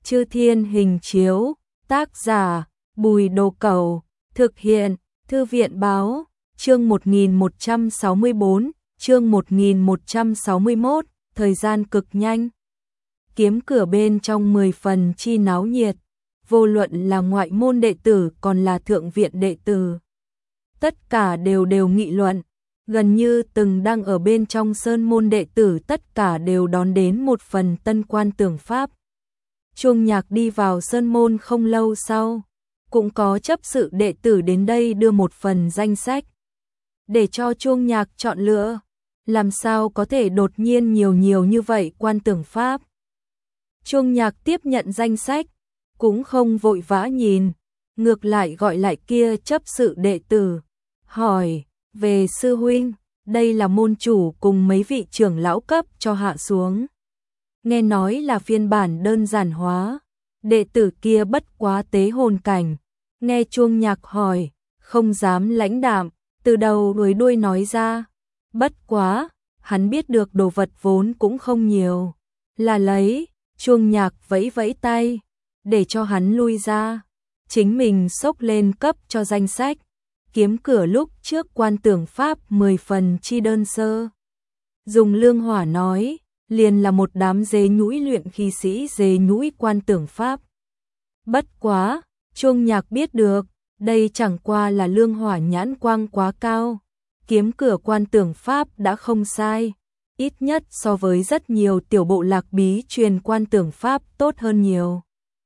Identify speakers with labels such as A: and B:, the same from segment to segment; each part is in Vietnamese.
A: Chư Thiên Hình Chiếu, tác giả, Bùi Đồ Cẩu, thực hiện, Thư viện Báo, chương 1164, chương 1161, thời gian cực nhanh. Kiếm cửa bên trong 10 phần chi náo nhiệt, vô luận là ngoại môn đệ tử còn là thượng viện đệ tử. Tất cả đều nghị luận, gần như từng đang ở bên trong sơn môn đệ tử tất cả đều đón đến một phần tân quan tưởng pháp. Chuông Nhạc đi vào sơn môn không lâu sau, cũng có chấp sự đệ tử đến đây đưa một phần danh sách để cho Chuông Nhạc chọn lựa. Làm sao có thể đột nhiên nhiều như vậy quan tưởng pháp. Chuông Nhạc tiếp nhận danh sách, cũng không vội vã nhìn, ngược lại gọi lại kia chấp sự đệ tử, hỏi, về sư huynh, đây là môn chủ cùng mấy vị trưởng lão cấp cho hạ xuống. Nghe nói là phiên bản đơn giản hóa, đệ tử kia bất quá tế hồn cảnh, nghe Chuông Nhạc hỏi, không dám lãnh đạm, từ đầu đuôi đuôi nói ra, bất quá, hắn biết được đồ vật vốn cũng không nhiều, là lấy. Chuông Nhạc vẫy vẫy tay, để cho hắn lui ra, chính mình xốc lên cấp cho danh sách. Kiếm cửa lúc trước quan tưởng pháp 10 phần chi đơn sơ. Dùng lương hỏa nói, liền là một đám dế nhũi luyện khí sĩ dế nhũi quan tưởng pháp. Bất quá, Chuông Nhạc biết được, đây chẳng qua là lương hỏa nhãn quang quá cao. Kiếm cửa quan tưởng pháp đã không sai. Ít nhất so với rất nhiều tiểu bộ lạc bí truyền quan tưởng pháp tốt hơn nhiều.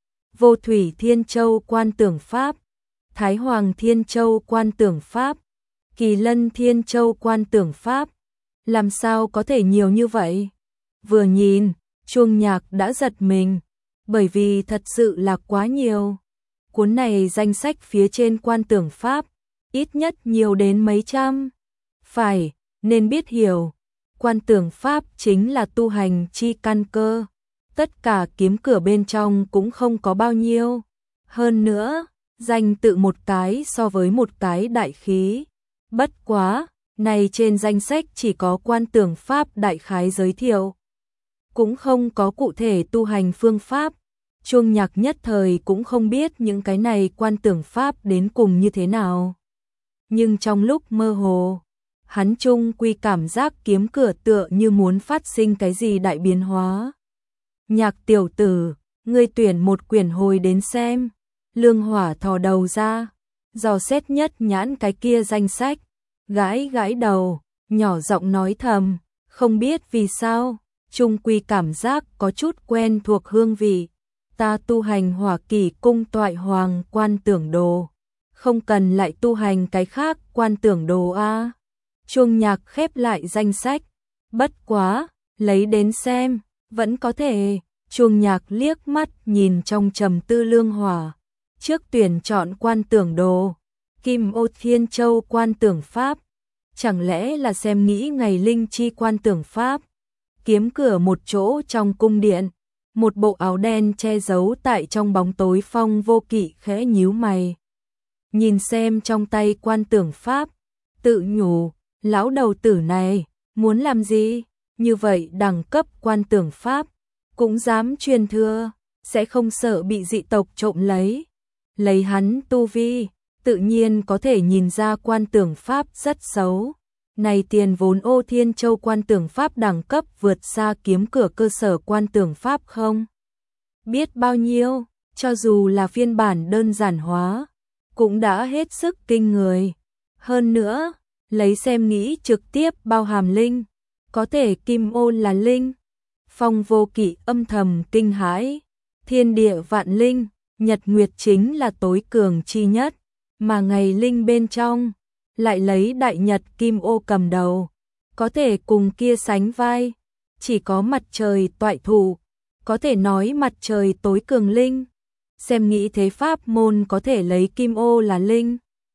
A: Vô Thủy Thiên Châu quan tưởng pháp, Thái Hoàng Thiên Châu quan tưởng pháp, Kỳ Lân Thiên Châu quan tưởng pháp, làm sao có thể nhiều như vậy? Vừa nhìn, Chuông Nhạc đã giật mình, bởi vì thật sự là quá nhiều. Cuốn này danh sách phía trên quan tưởng pháp, ít nhất nhiều đến mấy trăm. Phải, nên biết hiểu. Quan tưởng pháp chính là tu hành chi căn cơ, tất cả kiếm cửa bên trong cũng không có bao nhiêu. Hơn nữa, danh tự một cái so với một cái đại khí. Bất quá, này trên danh sách chỉ có quan tưởng pháp đại khái giới thiệu, cũng không có cụ thể tu hành phương pháp. Chuông Nhạc nhất thời cũng không biết những cái này quan tưởng pháp đến cùng như thế nào. Nhưng trong lúc mơ hồ, hắn chung quy cảm giác kiếm cửa tựa như muốn phát sinh cái gì đại biến hóa. Nhạc tiểu tử, ngươi tuyển một quyển hồi đến xem. Lương hỏa thò đầu ra, dò xét nhất nhãn cái kia danh sách, gãi gãi đầu, nhỏ giọng nói thầm, không biết vì sao, chung quy cảm giác có chút quen thuộc hương vị. Ta tu hành Hỏa Kỷ cung toại hoàng quan tưởng đồ, không cần lại tu hành cái khác quan tưởng đồ a. Chuông Nhạc khép lại danh sách, bất quá, lấy đến xem, vẫn có thể. Chuông Nhạc liếc mắt nhìn trong trầm tư lương hỏa, trước tuyển chọn quan tưởng đồ, Kim Ô Thiên Châu quan tưởng pháp, chẳng lẽ là xem nghĩ ngày linh chi quan tưởng pháp. Kiếm cửa một chỗ trong cung điện, một bộ áo đen che giấu tại trong bóng tối Phong Vô Kỵ khẽ nhíu mày. Nhìn xem trong tay quan tưởng pháp, tự nhủ, lão đầu tử này, muốn làm gì? Như vậy đẳng cấp quan tưởng pháp, cũng dám truyền thừa, sẽ không sợ bị dị tộc trộm lấy. Lấy hắn tu vi, tự nhiên có thể nhìn ra quan tưởng pháp rất xấu. Này tiền vốn Ô Thiên Châu quan tưởng pháp đẳng cấp vượt xa kiếm cửa cơ sở quan tưởng pháp không? Biết bao nhiêu, cho dù là phiên bản đơn giản hóa, cũng đã hết sức kinh người. Hơn nữa, lấy xem nghĩ trực tiếp bao hàm linh, có thể Kim Ô là linh. Phong Vô Kỵ âm thầm kinh hãi, thiên địa vạn linh, nhật nguyệt chính là tối cường chi nhất, mà ngày linh bên trong, lại lấy đại nhật Kim Ô cầm đầu, có thể cùng kia sánh vai, chỉ có mặt trời toại thủ, có thể nói mặt trời tối cường linh. Xem nghĩ thế pháp môn có thể lấy Kim Ô là linh.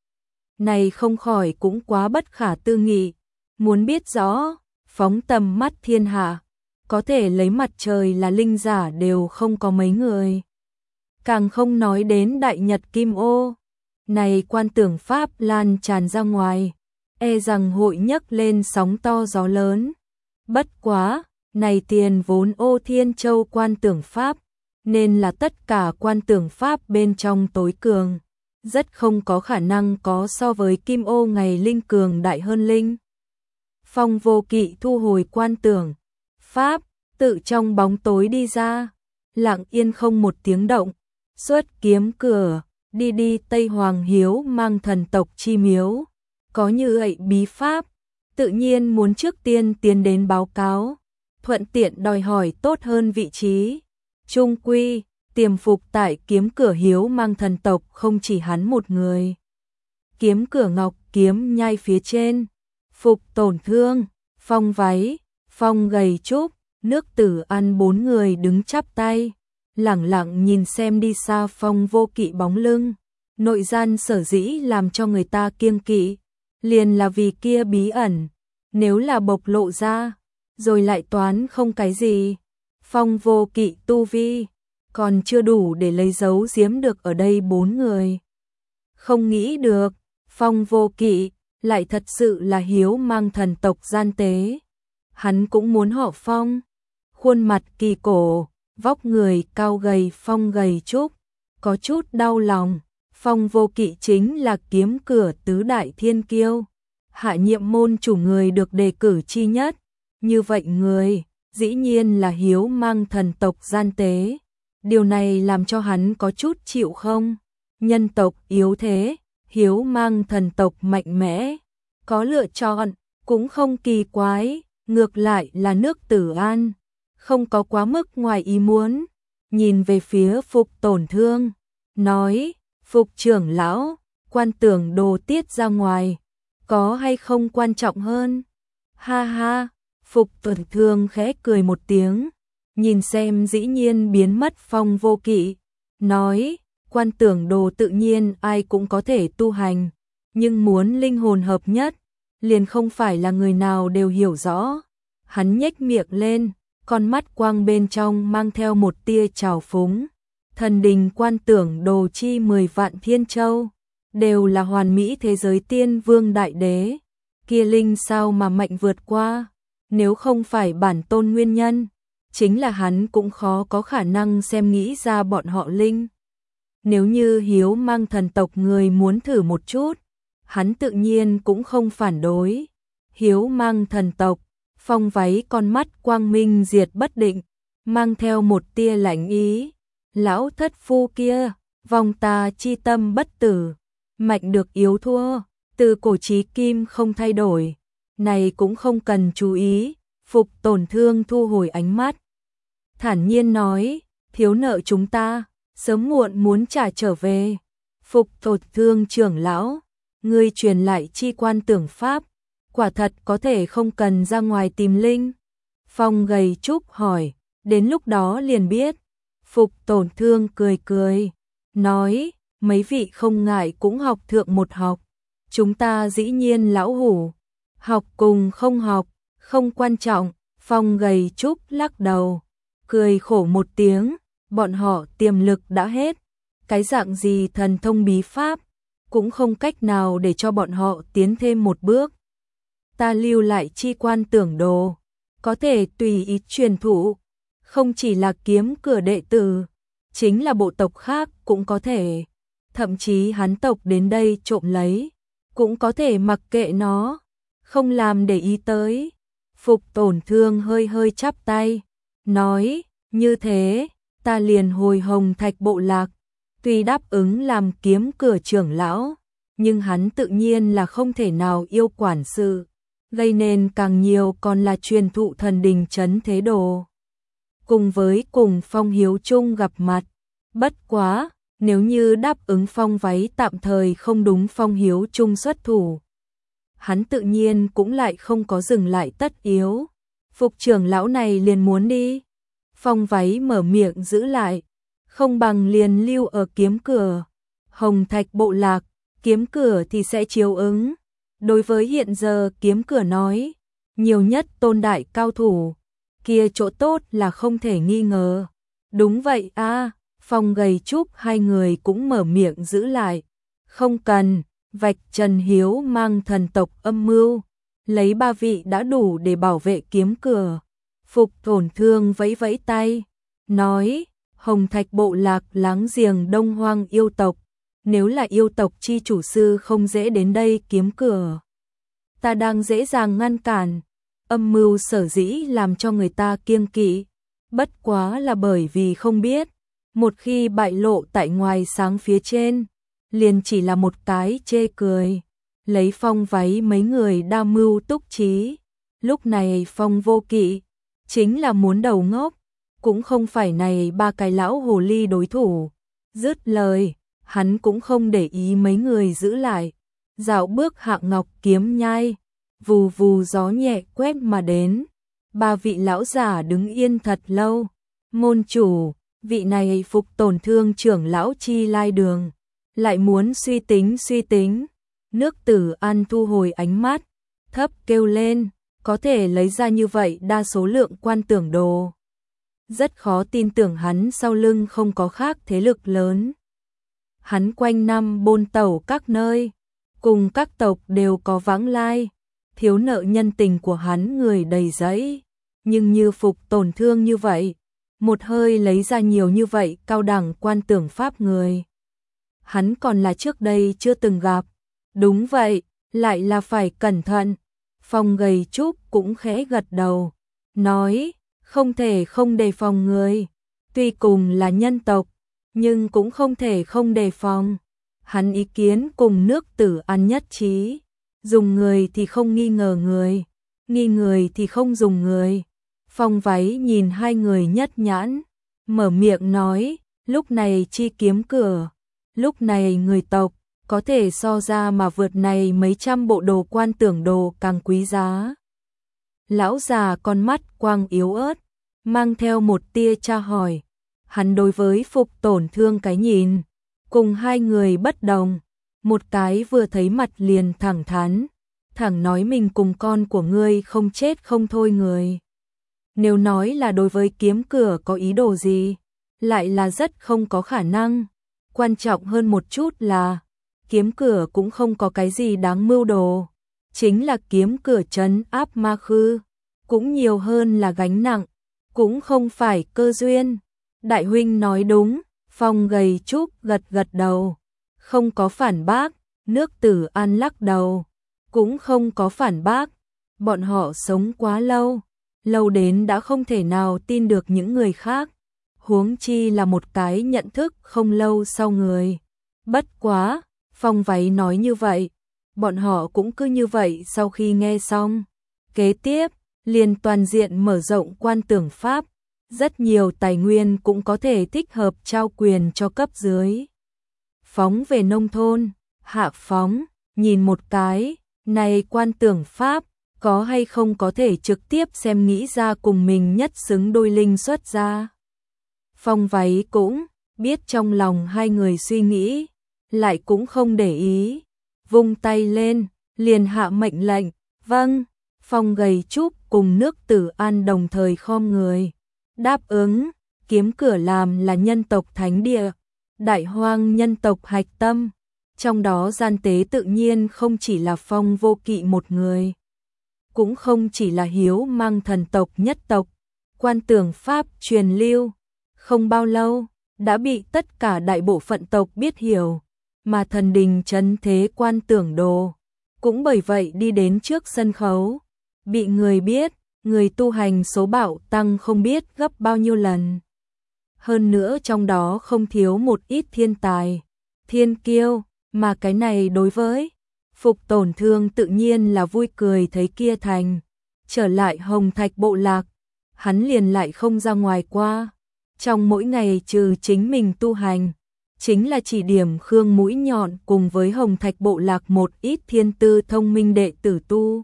A: Này không khỏi cũng quá bất khả tư nghị, muốn biết rõ, phóng tầm mắt thiên hạ, có thể lấy mặt trời là linh giả đều không có mấy người. Càng không nói đến đại nhật Kim Ô. Này quan tưởng pháp lan tràn ra ngoài, e rằng hội nhấc lên sóng to gió lớn. Bất quá, này tiền vốn Ô Thiên Châu quan tưởng pháp, nên là tất cả quan tưởng pháp bên trong tối cường, rất không có khả năng có so với Kim Ô ngày linh cường đại hơn linh. Phong Vô Kỵ thu hồi quan tưởng pháp, tự trong bóng tối đi ra, lặng yên không một tiếng động, xuất kiếm cửa, đi Tây Hoàng Hiếu mang thần tộc chi miếu, có như vậy bí pháp, tự nhiên muốn trước tiên tiến đến báo cáo, thuận tiện đòi hỏi tốt hơn vị trí. Trung quy, tiềm phục tại kiếm cửa Hiếu mang thần tộc không chỉ hắn một người. Kiếm cửa Ngọc Kiếm Nhai phía trên, Phục Tổn Thương, Phong Váy, Phong Gầy Trúc, Nước Tử Ăn bốn người đứng chắp tay, lẳng lặng nhìn xem đi xa Phong Vô Kỵ bóng lưng. Nội gian sở dĩ làm cho người ta kiêng kỵ, liền là vì kia bí ẩn, nếu là bộc lộ ra, rồi lại toán không cái gì. Phong Vô Kỵ tu vi, còn chưa đủ để lấy dấu giếm được ở đây bốn người. Không nghĩ được, Phong Vô Kỵ lại thật sự là Hiếu mang thần tộc gian tế. Hắn cũng muốn họ Phong, khuôn mặt kỳ cổ, vóc người cao gầy Phong Gầy Trúc, có chút đau lòng. Phong Vô Kỵ chính là kiếm cửa tứ đại thiên kiêu, hạ nhiệm môn chủ người được đề cử chi nhất, như vậy người, dĩ nhiên là Hiếu mang thần tộc gian tế. Điều này làm cho hắn có chút chịu không? Nhân tộc yếu thế, Hiếu mang thần tộc mạnh mẽ, có lựa chọn, cũng không kỳ quái, ngược lại là Nước Tử An, không có quá mức ngoài ý muốn. Nhìn về phía Phục Tổn Thương, nói, Phục trưởng lão, quan tưởng đồ tiết ra ngoài, có hay không quan trọng hơn? Ha ha, Phục Tổn Thương khẽ cười một tiếng, nhìn xem dĩ nhiên biến mất Phong Vô Kỵ, nói, quan tưởng đồ tự nhiên ai cũng có thể tu hành, nhưng muốn linh hồn hợp nhất, liền không phải là người nào đều hiểu rõ. Hắn nhếch miệng lên, con mắt quang bên trong mang theo một tia trào phúng. Thần đình quan tưởng đồ chi 10 vạn thiên châu, đều là hoàn mỹ thế giới tiên vương đại đế. Kia linh sao mà mạnh vượt qua, nếu không phải bản tôn nguyên nhân, chính là hắn cũng khó có khả năng xem nghĩ ra bọn họ linh. Nếu như Hiếu mang thần tộc người muốn thử một chút, hắn tự nhiên cũng không phản đối. Hiếu mang thần tộc, Phong Váy con mắt quang minh diệt bất định, mang theo một tia lạnh ý. Lão thất phu kia, vong ta chi tâm bất tử, mạnh được yếu thua, từ cổ chí kim không thay đổi, này cũng không cần chú ý. Phục Tổn Thương thu hồi ánh mắt, thản nhiên nói, thiếu nợ chúng ta, sớm muộn muốn trả trở về. Phục Tổn Thương trưởng lão, ngươi truyền lại chi quan tưởng pháp, quả thật có thể không cần ra ngoài tìm linh. Phong Gầy Trúc hỏi, đến lúc đó liền biết. Phục Tổn Thương cười cười, nói, mấy vị không ngại cũng học thượng một học. Chúng ta dĩ nhiên lão hủ, học cùng không học, không quan trọng. Phong Gầy Trúc lắc đầu, cười khổ một tiếng, bọn họ tiềm lực đã hết. Cái dạng gì thần thông bí pháp, cũng không cách nào để cho bọn họ tiến thêm một bước. Ta lưu lại chi quan tưởng đồ, có thể tùy ý truyền thụ. Không chỉ là kiếm cửa đệ tử, chính là bộ tộc khác cũng có thể. Thậm chí hắn tộc đến đây trộm lấy, cũng có thể mặc kệ nó, không làm để ý tới. Phục Tổn Thương hơi hơi chắp tay, nói, như thế, ta liền hồi Hồng Thạch bộ lạc. Tuy đáp ứng làm kiếm cửa trưởng lão, nhưng hắn tự nhiên là không thể nào yêu quản sự, gây nên càng nhiều còn là truyền thụ thần đình trấn thế đồ. Cùng với cùng Phong Hiếu Trung gặp mặt, bất quá, nếu như đáp ứng Phong Váy tạm thời không đúng Phong Hiếu Trung xuất thủ, hắn tự nhiên cũng lại không có dừng lại tất yếu. Phục trưởng lão này liền muốn đi, Phong Váy mở miệng giữ lại, không bằng liền lưu ở kiếm cửa Hồng Thạch bộ lạc, kiếm cửa thì sẽ chiếu ứng. Đối với hiện giờ kiếm cửa nói, nhiều nhất tôn đại cao thủ, kia chỗ tốt là không thể nghi ngờ. Đúng vậy a, Phong Gầy Trúc hai người cũng mở miệng giữ lại. Không cần, vạch trần Hiếu mang thần tộc âm mưu, lấy 3 vị đã đủ để bảo vệ kiếm cửa. Phục Tổn Thương vẫy vẫy tay, nói, Hồng Thạch bộ lạc láng giềng Đông Hoang yêu tộc, nếu là yêu tộc chi chủ sư không dễ đến đây kiếm cửa. Ta đang dễ dàng ngăn cản, âm mưu sở dĩ làm cho người ta kiêng kỵ, bất quá là bởi vì không biết, một khi bại lộ tại ngoài sáng phía trên, liền chỉ là một cái chê cười. Lấy Phong váy mấy người đa mưu túc trí, lúc này Phong Vô Kỵ chính là muốn đầu ngốc, cũng không phải này ba cái lão hồ ly đối thủ. Dứt lời, hắn cũng không để ý mấy người giữ lại, dạo bước hạng ngọc kiếm nhai, vù vù gió nhẹ quét mà đến. Ba vị lão giả đứng yên thật lâu. Môn chủ, vị này Phục Tổn Thương trưởng lão chi lai đường, lại muốn suy tính. Nước Tử An thu hồi ánh mắt, thấp kêu lên, có thể lấy ra như vậy đa số lượng quan tưởng đồ. Rất khó tin tưởng hắn sau lưng không có khác thế lực lớn. Hắn quanh năm bôn tẩu các nơi, cùng các tộc đều có vãng lai, thiếu nợ nhân tình của hắn người đầy giấy. Nhưng như Phục Tổn Thương như vậy, một hơi lấy ra nhiều như vậy cao đẳng quan tưởng pháp người, hắn còn là trước đây chưa từng gặp. Đúng vậy, lại là phải cẩn thận. Phong gầy trúc cũng khẽ gật đầu, nói, không thể không đề phòng người. Tuy cùng là nhân tộc, nhưng cũng không thể không đề phòng. Hắn ý kiến cùng Nước Tử An nhất trí, dùng người thì không nghi ngờ người, nghi người thì không dùng người. Phong váy nhìn hai người nhất nhãn, mở miệng nói, lúc này chi kiếm cửa, lúc này người tộc, có thể so ra mà vượt này mấy trăm bộ đồ quan tưởng đồ càng quý giá. Lão già con mắt quang yếu ớt, mang theo một tia tra hỏi. Hắn đối với Phục Tổn Thương cái nhìn, cùng hai người bất đồng. Một cái vừa thấy mặt liền thẳng thắn, thẳng nói mình cùng con của ngươi không chết không thôi người. Nếu nói là đối với kiếm cửa có ý đồ gì, lại là rất không có khả năng. Quan trọng hơn một chút là, kiếm cửa cũng không có cái gì đáng mưu đồ. Chính là kiếm cửa trấn áp ma khư, cũng nhiều hơn là gánh nặng, cũng không phải cơ duyên. Đại huynh nói đúng, Phong gầy trúc gật gật đầu, không có phản bác. Nước Tử An lắc đầu, cũng không có phản bác. Bọn họ sống quá lâu, lâu đến đã không thể nào tin được những người khác, huống chi là một cái nhận thức không lâu sau người. Bất quá, Phong váy nói như vậy, bọn họ cũng cứ như vậy sau khi nghe xong. Kế tiếp, liền toàn diện mở rộng quan tưởng pháp, rất nhiều tài nguyên cũng có thể thích hợp trao quyền cho cấp dưới. Phóng về nông thôn, hạ phóng, nhìn một cái, này quan tưởng pháp, có hay không có thể trực tiếp xem nghĩ ra cùng mình nhất xứng đôi linh xuất ra. Phong váy cũng biết trong lòng hai người suy nghĩ, lại cũng không để ý, vung tay lên, liền hạ mệnh lệnh. Vâng. Phong gầy trúc cùng Nước Tử An đồng thời khom người, đáp ứng. Kiếm cửa làm là nhân tộc thánh địa, đại hoang nhân tộc hạch tâm, trong đó gian tế tự nhiên không chỉ là Phong Vô Kỵ một người, cũng không chỉ là Hiếu Mang thần tộc nhất tộc. Quan tưởng pháp truyền lưu, không bao lâu đã bị tất cả đại bộ phận tộc biết hiểu, mà thần đình trấn thế quan tưởng đồ cũng bởi vậy đi đến trước sân khấu, bị người biết, người tu hành số bạo tăng không biết gấp bao nhiêu lần. Hơn nữa trong đó không thiếu một ít thiên tài, thiên kiêu, mà cái này đối với Phục Tổn Thương tự nhiên là vui cười thấy kia thành. Trở lại Hồng Thạch bộ lạc, hắn liền lại không ra ngoài qua. Trong mỗi ngày trừ chính mình tu hành, chính là chỉ điểm Khương Mũi Nhọn cùng với Hồng Thạch bộ lạc một ít thiên tư thông minh đệ tử tu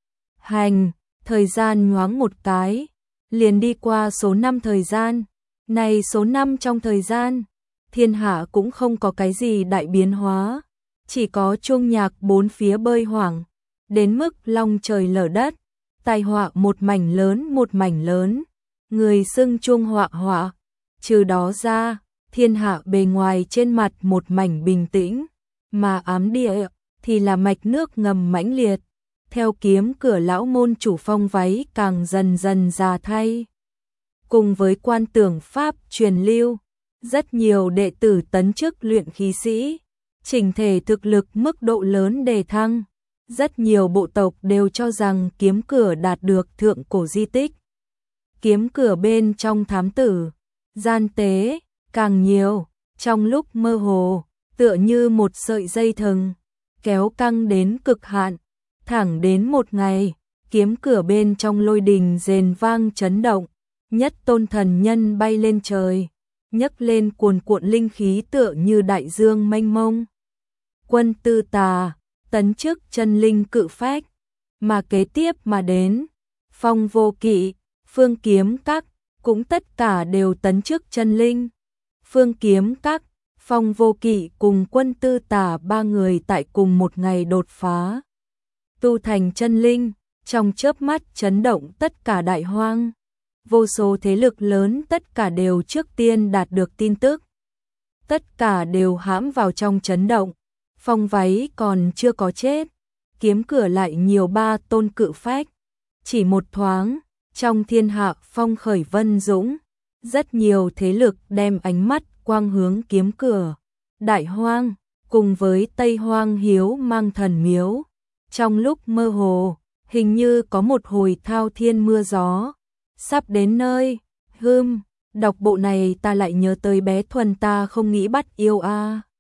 A: hành. Thời gian nhoáng một cái, liền đi qua số năm thời gian. Này số năm trong thời gian, thiên hạ cũng không có cái gì đại biến hóa, chỉ có chuông nhạc bốn phía bơi hoảng, đến mức long trời lở đất, tai họa một mảnh lớn, người xưng chuông họa họa. Trừ đó ra, thiên hạ bề ngoài trên mặt một mảnh bình tĩnh, mà ám địa thì là mạch nước ngầm mãnh liệt. Theo kiếm cửa lão môn chủ Phong váy càng dần dần già thay, cùng với quan tưởng pháp truyền lưu, Rất nhiều đệ tử tấn chức luyện khí sĩ, chỉnh thể thực lực mức độ lớn đề thăng. Rất nhiều bộ tộc đều cho rằng kiếm cửa đạt được thượng cổ di tích. Kiếm cửa bên trong thám tử, gian tế, càng nhiều, trong lúc mơ hồ, tựa như một sợi dây thừng, kéo căng đến cực hạn, thẳng đến một ngày, kiếm cửa bên trong lôi đình rền vang chấn động, nhất tôn thần nhân bay lên trời, nhấc lên cuồn cuộn linh khí tựa như đại dương mênh mông. Quân Tư Tà tấn chức chân linh cự phách, mà kế tiếp mà đến, Phong Vô Kỵ, Phương Kiếm Các cũng tất cả đều tấn chức chân linh. Phương Kiếm Các, Phong Vô Kỵ cùng Quân Tư Tà ba người tại cùng một ngày đột phá, tu thành chân linh, trong chớp mắt chấn động tất cả đại hoang. Vô số thế lực lớn tất cả đều trước tiên đạt được tin tức. Tất cả đều hãm vào trong chấn động. Phong Váy còn chưa có chết, kiếm cửa lại nhiều ba tôn cự phách. Chỉ một thoáng, trong thiên hạ phong khởi vân dũng, rất nhiều thế lực đem ánh mắt quang hướng kiếm cửa. Đại hoang, cùng với Tây Hoang hiếu mang thần miếu. Trong lúc mơ hồ, hình như có một hồi thao thiên mưa gió. Sắp đến nơi, đọc bộ này ta lại nhớ tới bé Thuần ta không nghĩ bắt yêu a.